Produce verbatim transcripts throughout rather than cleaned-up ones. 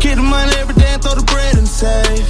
Get the money every day and throw the bread in the safe.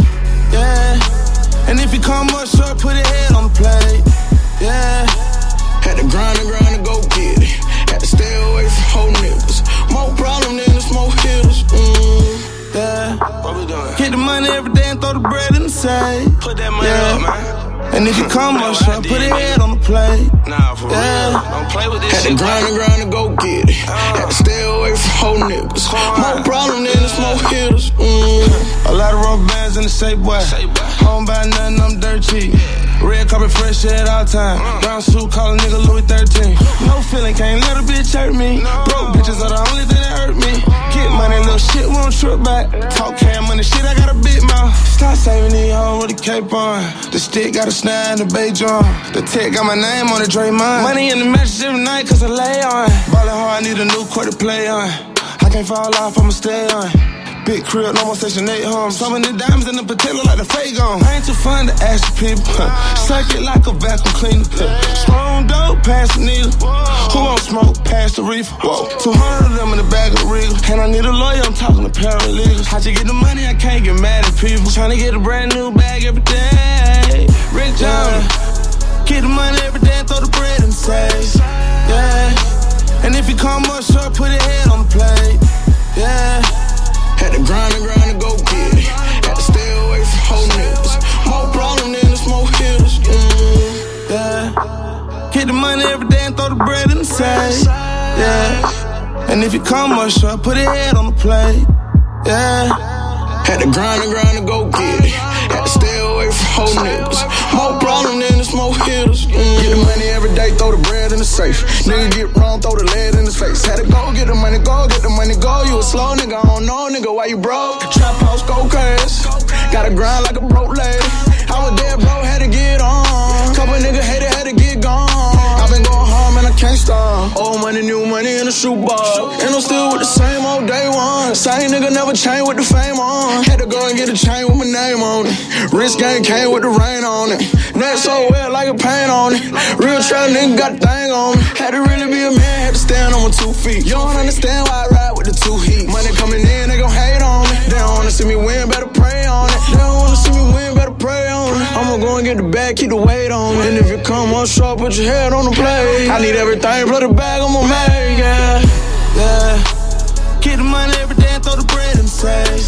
Yeah. And if you come up short, put your head on the plate. Yeah. Had to grind and grind and go get it. Had to stay away from whole niggas. More problem than the smoke hitters. Mm. Yeah. What we doing? Get the money every day and throw the bread in the safe. Put that money yeah. up, man. And if you come up short, put your head on the plate. Nah, for yeah. real. Don't play with this Had shit. to grind and grind and go get it. Uh. Had to stay away from whole niggas. More problem than the smoke hitters. Mm. A lot of rubber bands in the safe, boy. Home buy nothing, I'm dirt cheap. Red carpet fresh at all time. Brown suit, call a nigga Louis thirteen. No feeling, can't let a bitch hurt me. Broke bitches are the only thing that hurt me. Get money, little shit, won't trip back. Talk cam money, shit, I got a big mouth. Stop saving these hoes with a cape on. The stick got a snare and the bay drum. The tech got my name on it, Draymond. Money in the matches every night, cause I lay on. Ballin' hard, I need a new court to play on. I can't fall off, I'ma stay on. Big crib, no more section eight home. Some of the diamonds in the patella like the fake on. I ain't too fun to ask the people. Suck it like a vacuum cleaner. Strong dope, pass the needle. Who won't smoke, pass the reefer. Whoa. two hundred of them in the bag of the regal. And I need a lawyer, I'm talking to paralegals. How'd you get the money? I can't get mad at people. Tryna get a brand new bag every day. Rick John. Get the money every day and throw the bread in the safe. Yeah. And if you come up short, put your head on the plate. Yeah. Had to grind and grind and go get it. Had to stay away from whole niggas. More problem than the smoke hitters. Mm. Yeah. Get the money every day and throw the bread in the safe. Yeah. And if you come up short, put your head on the plate. Yeah. Had to grind and grind and go get it. Had to stay away from whole niggas. More problem than the smoke hitters. Mm. Get the money every day, throw the bread in the safe. Nigga get wrong, throw the lead in his face. Had to go get the money, go get the money, go. You a slow nigga, I don't know nigga why you broke. Trap house, go crazy. Gotta grind like a broke lady. I was dead broke, had to get on. Couple nigga hated, had to get gone. I been going home and I can't stop. Old money, new money in the shoebox. And I'm still with the same old day one. Same nigga never changed with the fame on. Had to go and get a chain with my name on it. Wrist game came with the rain on it. Neck so wet like a paint on it. Real trap nigga got the thing on me. Had to really be a man, had to stand on my two feet. You don't understand why I ride with the two heat. Money coming in, they gon' hate on me. They don't wanna see me win, better pray on it. They don't wanna see me win, better pray on it. I'ma go and get the bag, keep the weight on it. And if you come up short, put your head on the plate. I need everything, play the bag, I'ma make it. Yeah. Get the money every day and throw the bread in the safe.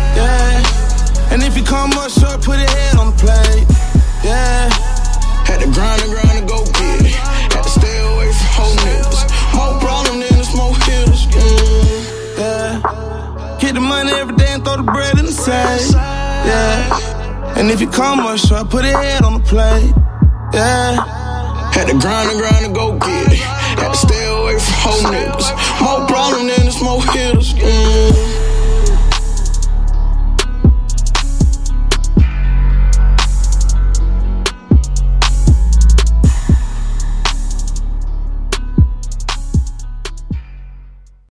Yeah. And if you come up short, put your head on the plate. Yeah. Had to grind and grind and go get it. Had to stay away from whole niggas. More problem than the smoke hitters. Mm. Yeah. Get the money every day and throw the bread in the safe. Yeah. And if you come up short, put your head on the plate. Yeah. Had to grind and grind and go get it. Had to stay away from whole niggas. More problem than the smoke hitters. Mm.